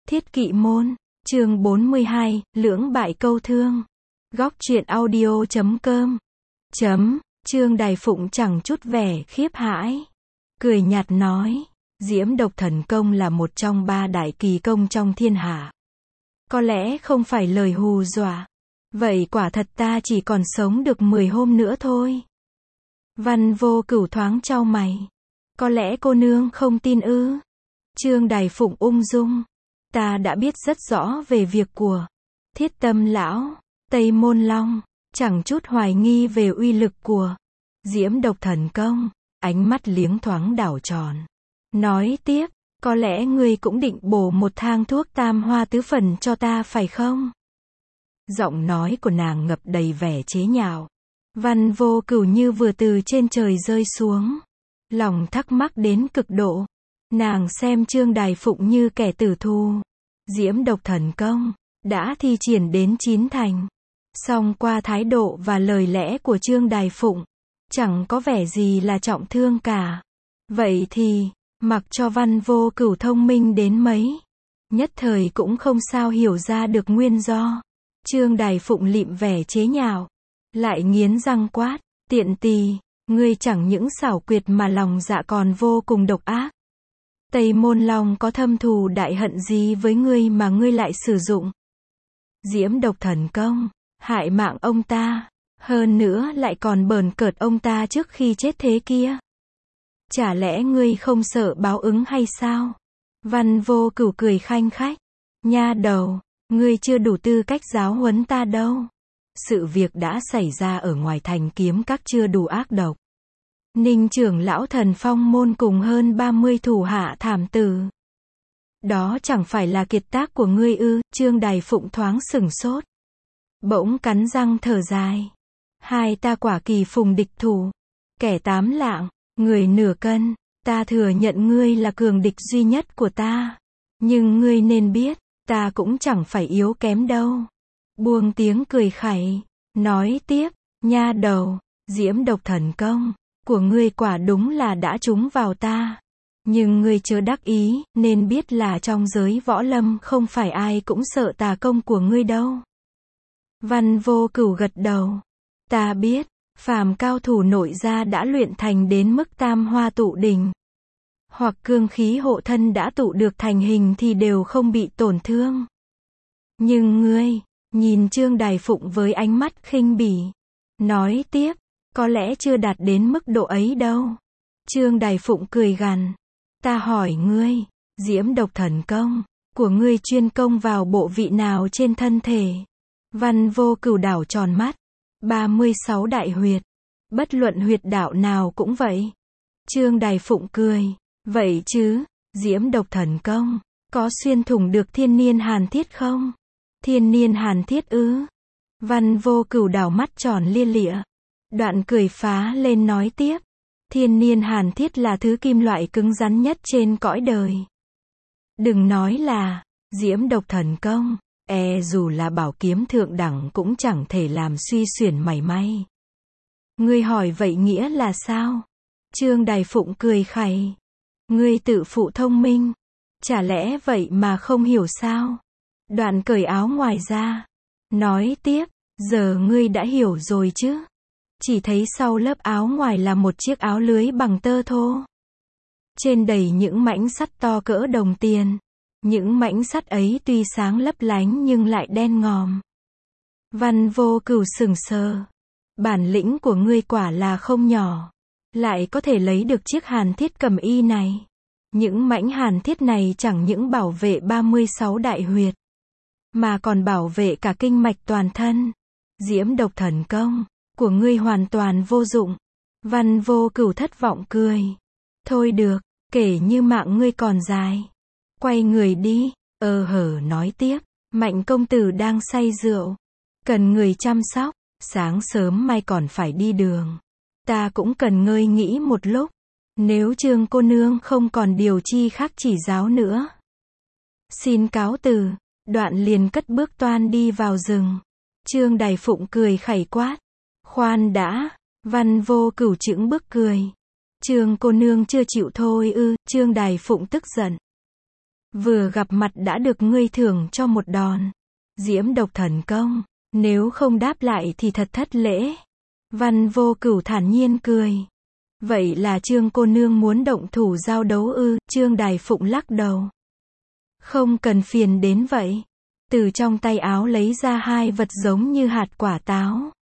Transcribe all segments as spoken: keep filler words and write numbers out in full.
Thiết Kỵ môn, chương bốn mươi hai, lưỡng bại câu thương. Góc truyện audio chấm com. Chấm, Trương Đài Phụng chẳng chút vẻ khiếp hãi. Cười nhạt nói, Diễm Độc Thần Công là một trong ba đại kỳ công trong thiên hạ. Có lẽ không phải lời hù dọa. Vậy quả thật ta chỉ còn sống được mười hôm nữa thôi. Văn Vô Cửu thoáng chau mày. Có lẽ cô nương không tin ư? Trương Đài Phụng ung dung. Ta đã biết rất rõ về việc của Thiết Tâm Lão, Tây Môn Long, chẳng chút hoài nghi về uy lực của Diễm Độc Thần Công. Ánh mắt liếng thoáng đảo tròn. Nói tiếp, có lẽ ngươi cũng định bổ một thang thuốc tam hoa tứ phần cho ta phải không? Giọng nói của nàng ngập đầy vẻ chế nhạo. Văn Vô Cửu như vừa từ trên trời rơi xuống. Lòng thắc mắc đến cực độ. Nàng xem Trương Đài Phụng như kẻ tử thù. Diễm Độc Thần Công đã thi triển đến chín thành. Song qua thái độ và lời lẽ của Trương Đài Phụng, chẳng có vẻ gì là trọng thương cả. Vậy thì, mặc cho Văn Vô Cửu thông minh đến mấy, nhất thời cũng không sao hiểu ra được nguyên do. Trương Đài Phụng lịm vẻ chế nhạo, lại nghiến răng quát, tiện tỳ, ngươi chẳng những xảo quyệt mà lòng dạ còn vô cùng độc ác. Tây Môn Long có thâm thù đại hận gì với ngươi mà ngươi lại sử dụng Diễm Độc Thần Công, hại mạng ông ta, hơn nữa lại còn bờn cợt ông ta trước khi chết thế kia. Chả lẽ ngươi không sợ báo ứng hay sao? Văn Vô Cửu cười khanh khách. Nha đầu, ngươi chưa đủ tư cách giáo huấn ta đâu. Sự việc đã xảy ra ở ngoài thành Kiếm Các chưa đủ ác độc. Ninh trưởng lão Thần Phong môn cùng hơn ba mươi thủ hạ thảm tử. Đó chẳng phải là kiệt tác của ngươi ư? Trương Đài Phụng thoáng sửng sốt. Bỗng cắn răng thở dài. Hai ta quả kỳ phùng địch thủ. Kẻ tám lạng, người nửa cân. Ta thừa nhận ngươi là cường địch duy nhất của ta. Nhưng ngươi nên biết, ta cũng chẳng phải yếu kém đâu. Buông tiếng cười khẩy. Nói tiếp, nha đầu, Diễm Độc Thần Công của ngươi quả đúng là đã trúng vào ta. Nhưng ngươi chớ đắc ý, nên biết là trong giới võ lâm không phải ai cũng sợ tà công của ngươi đâu. Văn Vô Cửu gật đầu. Ta biết, phàm cao thủ nội gia đã luyện thành đến mức tam hoa tụ đỉnh, hoặc cương khí hộ thân đã tụ được thành hình thì đều không bị tổn thương. Nhưng ngươi, nhìn Trương Đài Phụng với ánh mắt khinh bỉ. Nói tiếp, có lẽ chưa đạt đến mức độ ấy đâu. Trương Đài Phụng cười gằn. Ta hỏi ngươi, Diễm Độc Thần Công của ngươi chuyên công vào bộ vị nào trên thân thể? Văn Vô Cửu đảo tròn mắt. ba mươi sáu đại huyệt. Bất luận huyệt đạo nào cũng vậy. Trương Đài Phụng cười. Vậy chứ, Diễm Độc Thần Công có xuyên thủng được thiên niên hàn thiết không? Thiên niên hàn thiết ư? Văn Vô Cửu đảo mắt tròn lia lịa. Đoạn cười phá lên nói tiếp. Thiên niên hàn thiết là thứ kim loại cứng rắn nhất trên cõi đời. Đừng nói là Diễm Độc Thần Công, e dù là bảo kiếm thượng đẳng cũng chẳng thể làm suy xuyển mảy may. Ngươi hỏi vậy nghĩa là sao? Trương Đài Phụng cười khẩy. Ngươi tự phụ thông minh, chả lẽ vậy mà không hiểu sao? Đoạn cởi áo ngoài ra. Nói tiếp, giờ ngươi đã hiểu rồi chứ? Chỉ thấy sau lớp áo ngoài là một chiếc áo lưới bằng tơ thô. Trên đầy những mảnh sắt to cỡ đồng tiền. Những mảnh sắt ấy tuy sáng lấp lánh nhưng lại đen ngòm. Văn Vô Cửu sững sờ. Bản lĩnh của ngươi quả là không nhỏ. Lại có thể lấy được chiếc hàn thiết cẩm y này. Những mảnh hàn thiết này chẳng những bảo vệ ba mươi sáu đại huyệt, mà còn bảo vệ cả kinh mạch toàn thân. Diễm Độc Thần Công của ngươi hoàn toàn vô dụng. Văn Vô Cửu thất vọng cười. Thôi được, kể như mạng ngươi còn dài. Quay người đi. Ờ hở nói tiếp. Mạnh công tử đang say rượu, cần người chăm sóc. Sáng sớm mai còn phải đi đường. Ta cũng cần ngơi nghỉ một lúc. Nếu Trương cô nương không còn điều chi khác chỉ giáo nữa, xin cáo từ. Đoạn liền cất bước toan đi vào rừng. Trương Đài Phụng cười khẩy quát. Khoan đã. Văn Vô Cửu chững bước cười. Trương cô nương chưa chịu thôi ư? Trương Đài Phụng tức giận. Vừa gặp mặt đã được ngươi thưởng cho một đòn. Diễm độc thần công. Nếu không đáp lại thì thật thất lễ. Văn Vô Cửu thản nhiên cười. Vậy là Trương cô nương muốn động thủ giao đấu ư? Trương Đài Phụng lắc đầu. Không cần phiền đến vậy. Từ trong tay áo lấy ra hai vật giống như hạt quả táo.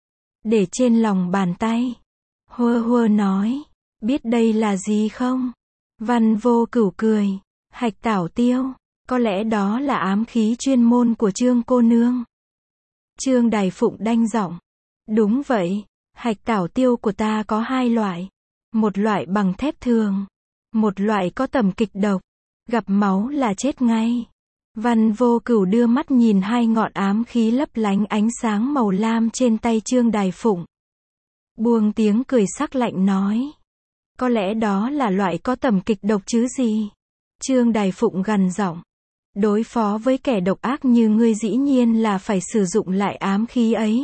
Để trên lòng bàn tay. Hơ hơ nói. Biết đây là gì không? Văn Vô Cửu cười. Hạch tảo tiêu. Có lẽ đó là ám khí chuyên môn của Trương cô nương. Trương Đài Phụng đanh giọng. Đúng vậy. Hạch tảo tiêu của ta có hai loại. Một loại bằng thép thường. Một loại có tẩm kịch độc. Gặp máu là chết ngay. Văn Vô Cửu đưa mắt nhìn hai ngọn ám khí lấp lánh ánh sáng màu lam trên tay Trương Đài Phụng. Buông tiếng cười sắc lạnh nói. Có lẽ đó là loại có tẩm kịch độc chứ gì. Trương Đài Phụng gằn giọng. Đối phó với kẻ độc ác như ngươi dĩ nhiên là phải sử dụng lại ám khí ấy.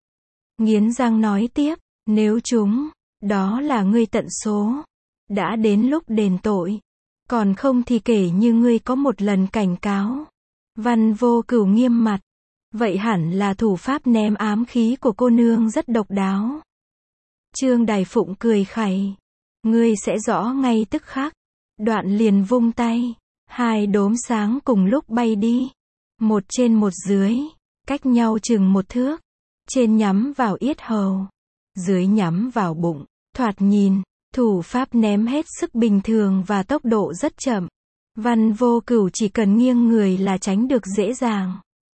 Nghiến răng nói tiếp. Nếu chúng, đó là ngươi tận số. Đã đến lúc đền tội. Còn không thì kể như ngươi có một lần cảnh cáo. Văn Vô Cửu nghiêm mặt. Vậy hẳn là thủ pháp ném ám khí của cô nương rất độc đáo. Trương Đài Phụng cười khẩy. Ngươi sẽ rõ ngay tức khắc. Đoạn liền vung tay. Hai đốm sáng cùng lúc bay đi. Một trên một dưới. Cách nhau chừng một thước. Trên nhắm vào yết hầu. Dưới nhắm vào bụng. Thoạt nhìn. Thủ pháp ném hết sức bình thường và tốc độ rất chậm. Văn Vô Cửu chỉ cần nghiêng người là tránh được dễ dàng.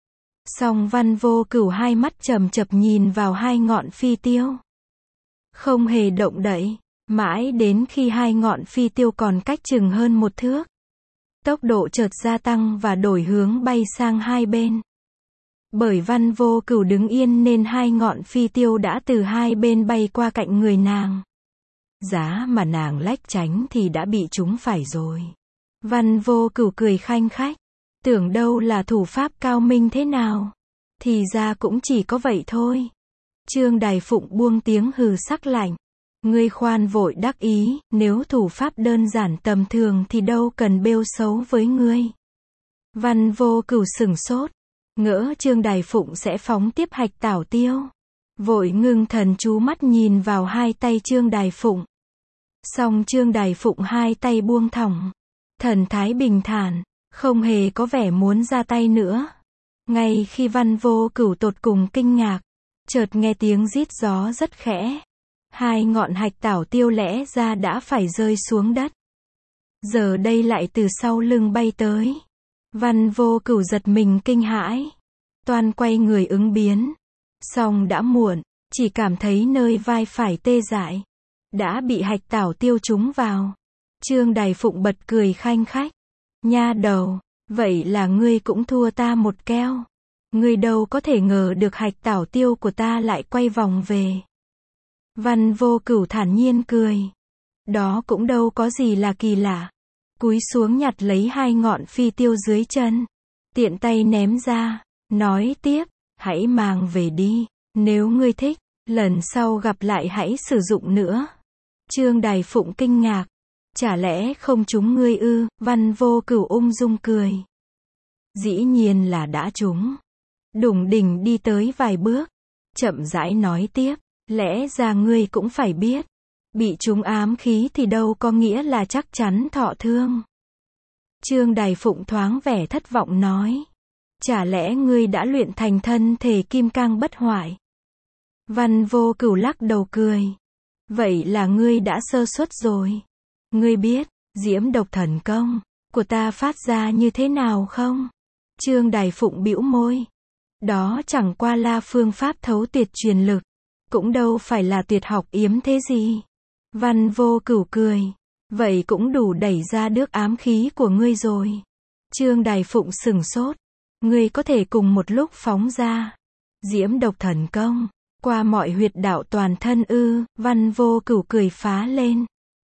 Song Văn Vô Cửu hai mắt chầm chập nhìn vào hai ngọn phi tiêu. Không hề động đậy. Mãi đến khi hai ngọn phi tiêu còn cách chừng hơn một thước. Tốc độ chợt gia tăng và đổi hướng bay sang hai bên. Bởi Văn Vô Cửu đứng yên nên hai ngọn phi tiêu đã từ hai bên bay qua cạnh người nàng. Giá mà nàng lách tránh thì đã bị chúng phải rồi. Văn Vô Cửu cười khanh khách. Tưởng đâu là thủ pháp cao minh thế nào. Thì ra cũng chỉ có vậy thôi. Trương Đài Phụng buông tiếng hừ sắc lạnh. Ngươi khoan vội đắc ý, nếu thủ pháp đơn giản tầm thường thì đâu cần bêu xấu với ngươi. Văn Vô Cửu sửng sốt. Ngỡ Trương Đài Phụng sẽ phóng tiếp hạch tảo tiêu. Vội ngưng thần chú mắt nhìn vào hai tay Trương Đài Phụng. Song Trương Đài Phụng hai tay buông thõng. Thần thái bình thản, không hề có vẻ muốn ra tay nữa. Ngay khi Văn Vô Cửu tột cùng kinh ngạc, chợt nghe tiếng rít gió rất khẽ. Hai ngọn hạch tảo tiêu lẽ ra đã phải rơi xuống đất. Giờ đây lại từ sau lưng bay tới. Văn Vô Cửu giật mình kinh hãi. Toan quay người ứng biến. Song đã muộn, chỉ cảm thấy nơi vai phải tê dại. Đã bị hạch tảo tiêu trúng vào. Trương Đài Phụng bật cười khanh khách. Nha đầu, vậy là ngươi cũng thua ta một keo. Ngươi đâu có thể ngờ được hạch tảo tiêu của ta lại quay vòng về. Văn Vô Cửu thản nhiên cười. Đó cũng đâu có gì là kỳ lạ. Cúi xuống nhặt lấy hai ngọn phi tiêu dưới chân. Tiện tay ném ra. Nói tiếp, hãy mang về đi. Nếu ngươi thích, lần sau gặp lại hãy sử dụng nữa. Trương Đài Phụng kinh ngạc. Chả lẽ không trúng ngươi ư? Văn Vô Cửu ung dung cười. Dĩ nhiên là đã trúng. Đủng đỉnh đi tới vài bước. Chậm rãi nói tiếp. Lẽ ra ngươi cũng phải biết. Bị trúng ám khí thì đâu có nghĩa là chắc chắn thọ thương. Trương Đài Phụng thoáng vẻ thất vọng nói. Chả lẽ ngươi đã luyện thành thân thể kim cang bất hoại? Văn Vô Cửu lắc đầu cười. Vậy là ngươi đã sơ suất rồi. Ngươi biết, diễm độc thần công của ta phát ra như thế nào không? Trương Đài Phụng bĩu môi. Đó chẳng qua là phương pháp thấu tuyệt truyền lực. Cũng đâu phải là tuyệt học yếm thế gì. Văn Vô Cửu cười. Vậy cũng đủ đẩy ra được ám khí của ngươi rồi. Trương Đài Phụng sửng sốt. Ngươi có thể cùng một lúc phóng ra diễm độc thần công qua mọi huyệt đạo toàn thân ư? Văn Vô Cửu cười phá lên.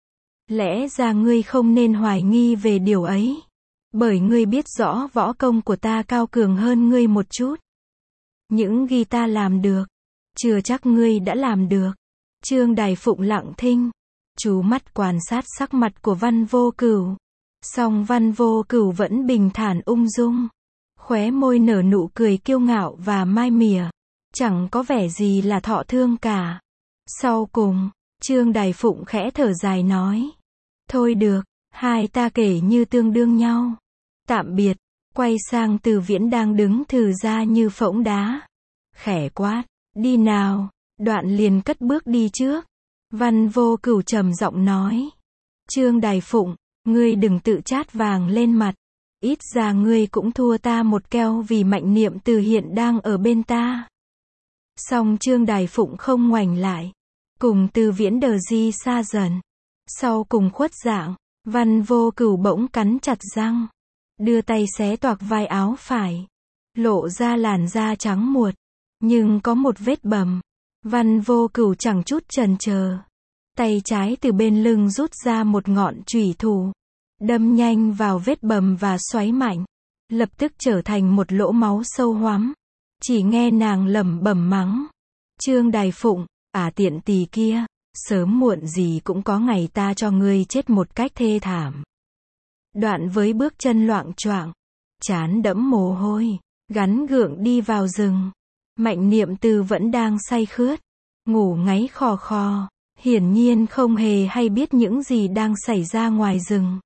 Lẽ ra ngươi không nên hoài nghi về điều ấy. Bởi ngươi biết rõ võ công của ta cao cường hơn ngươi một chút. Những ghi ta làm được, chưa chắc ngươi đã làm được. Trương Đài Phụng lặng thinh, chú mắt quan sát sắc mặt của Văn Vô Cửu. Song Văn Vô Cửu vẫn bình thản ung dung. Khóe môi nở nụ cười kiêu ngạo và mai mỉa. Chẳng có vẻ gì là thọ thương cả. Sau cùng, Trương Đài Phụng khẽ thở dài nói. Thôi được, hai ta kể như tương đương nhau. Tạm biệt, quay sang Từ Viễn đang đứng thừ ra như phỗng đá. Khẽ quát, đi nào, đoạn liền cất bước đi trước. Văn Vô Cửu trầm giọng nói. Trương Đài Phụng, ngươi đừng tự chát vàng lên mặt. Ít ra ngươi cũng thua ta một keo vì Mạnh Niệm Từ hiện đang ở bên ta. Song Trương Đài Phụng không ngoảnh lại. Cùng Từ Viễn đờ di xa dần. Sau cùng khuất dạng, Văn Vô Cửu bỗng cắn chặt răng. Đưa tay xé toạc vai áo phải. Lộ ra làn da trắng muột. Nhưng có một vết bầm. Văn Vô Cửu chẳng chút chần chờ. Tay trái từ bên lưng rút ra một ngọn chủy thủ. Đâm nhanh vào vết bầm và xoáy mạnh. Lập tức trở thành một lỗ máu sâu hoắm. Chỉ nghe nàng lẩm bẩm mắng. Trương Đài Phụng, à tiện tỳ kia, sớm muộn gì cũng có ngày ta cho ngươi chết một cách thê thảm. Đoạn với bước chân loạng choạng, trán đẫm mồ hôi, gắn gượng đi vào rừng. Mạnh Niệm Từ vẫn đang say khướt, ngủ ngáy khò khò, hiển nhiên không hề hay biết những gì đang xảy ra ngoài rừng.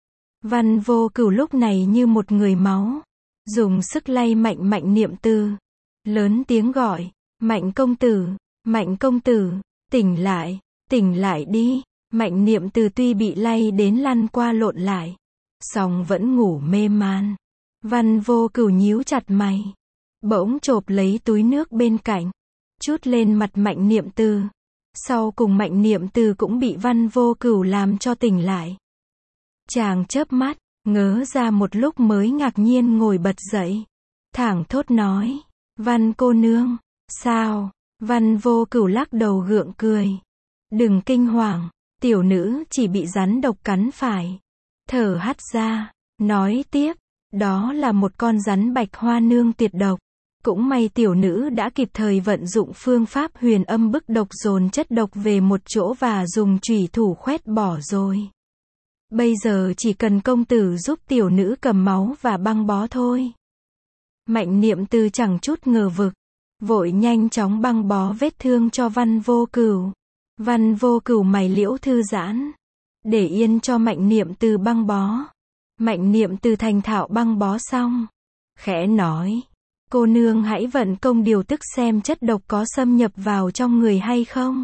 Văn Vô Cửu lúc này như một người máu, dùng sức lay mạnh Mạnh Niệm Từ, lớn tiếng gọi, Mạnh công tử, Mạnh công tử, tỉnh lại, tỉnh lại đi. Mạnh Niệm Từ tuy bị lay đến lăn qua lộn lại, song vẫn ngủ mê man. Văn Vô Cửu nhíu chặt mày, bỗng chộp lấy túi nước bên cạnh, trút lên mặt Mạnh Niệm Từ. Sau cùng Mạnh Niệm Từ cũng bị Văn Vô Cửu làm cho tỉnh lại. Chàng chớp mắt, ngớ ra một lúc mới ngạc nhiên ngồi bật dậy. Thảng thốt nói, Văn cô nương, sao? Văn Vô Cửu lắc đầu gượng cười. Đừng kinh hoàng, tiểu nữ chỉ bị rắn độc cắn phải. Thở hắt ra, nói tiếp, đó là một con rắn bạch hoa nương tuyệt độc. Cũng may tiểu nữ đã kịp thời vận dụng phương pháp huyền âm bức độc dồn chất độc về một chỗ và dùng chủy thủ khoét bỏ rồi. Bây giờ chỉ cần công tử giúp tiểu nữ cầm máu và băng bó thôi. Mạnh Niệm Từ chẳng chút ngờ vực, vội nhanh chóng băng bó vết thương cho Văn Vô Cửu. Văn Vô Cửu mày liễu thư giãn, để yên cho Mạnh Niệm Từ băng bó. Mạnh Niệm Từ thành thạo băng bó xong, khẽ nói, cô nương hãy vận công điều tức xem chất độc có xâm nhập vào trong người hay không.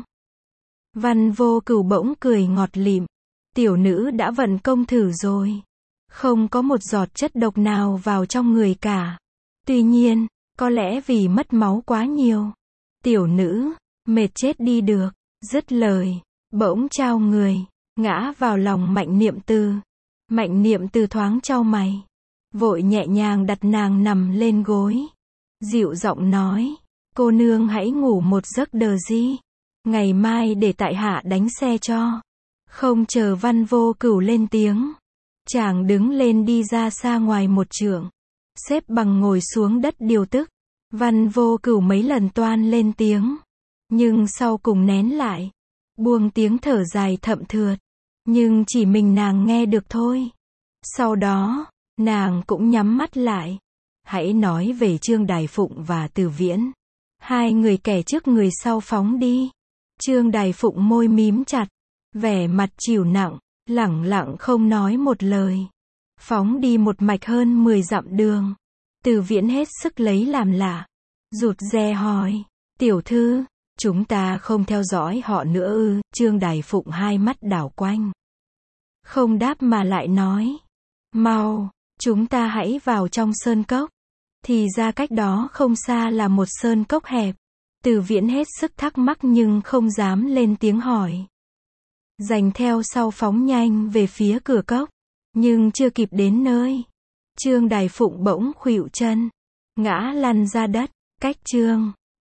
Văn Vô Cửu bỗng cười ngọt lịm, tiểu nữ đã vận công thử rồi, không có một giọt chất độc nào vào trong người cả. Tuy nhiên, có lẽ vì mất máu quá nhiều, tiểu nữ mệt chết đi được. Dứt lời, bỗng trao người, ngã vào lòng Mạnh Niệm Từ. Mạnh Niệm Từ thoáng chau mày, vội nhẹ nhàng đặt nàng nằm lên gối, dịu giọng nói, cô nương hãy ngủ một giấc đờ di, ngày mai để tại hạ đánh xe cho. Không chờ Văn Vô Cửu lên tiếng, chàng đứng lên đi ra xa ngoài một trượng, xếp bằng ngồi xuống đất điều tức. Văn Vô Cửu mấy lần toan lên tiếng, nhưng sau cùng nén lại, buông tiếng thở dài thậm thượt, nhưng chỉ mình nàng nghe được thôi. Sau đó, nàng cũng nhắm mắt lại. Hãy nói về Trương Đài Phụng và Từ Viễn. Hai người kẻ trước người sau phóng đi. Trương Đài Phụng môi mím chặt, vẻ mặt chịu nặng, lẳng lặng không nói một lời. Phóng đi một mạch hơn mười dặm đường. Từ Viễn hết sức lấy làm lạ, rụt rè hỏi, tiểu thư, chúng ta không theo dõi họ nữa ư? Trương Đài Phụng hai mắt đảo quanh, không đáp mà lại nói, mau, chúng ta hãy vào trong sơn cốc. Thì ra cách đó không xa là một sơn cốc hẹp. Từ Viễn hết sức thắc mắc nhưng không dám lên tiếng hỏi. Dành theo sau phóng nhanh về phía cửa cốc, nhưng chưa kịp đến nơi, Trương Đài Phụng bỗng khuỵu chân, ngã lăn ra đất. Cách Trương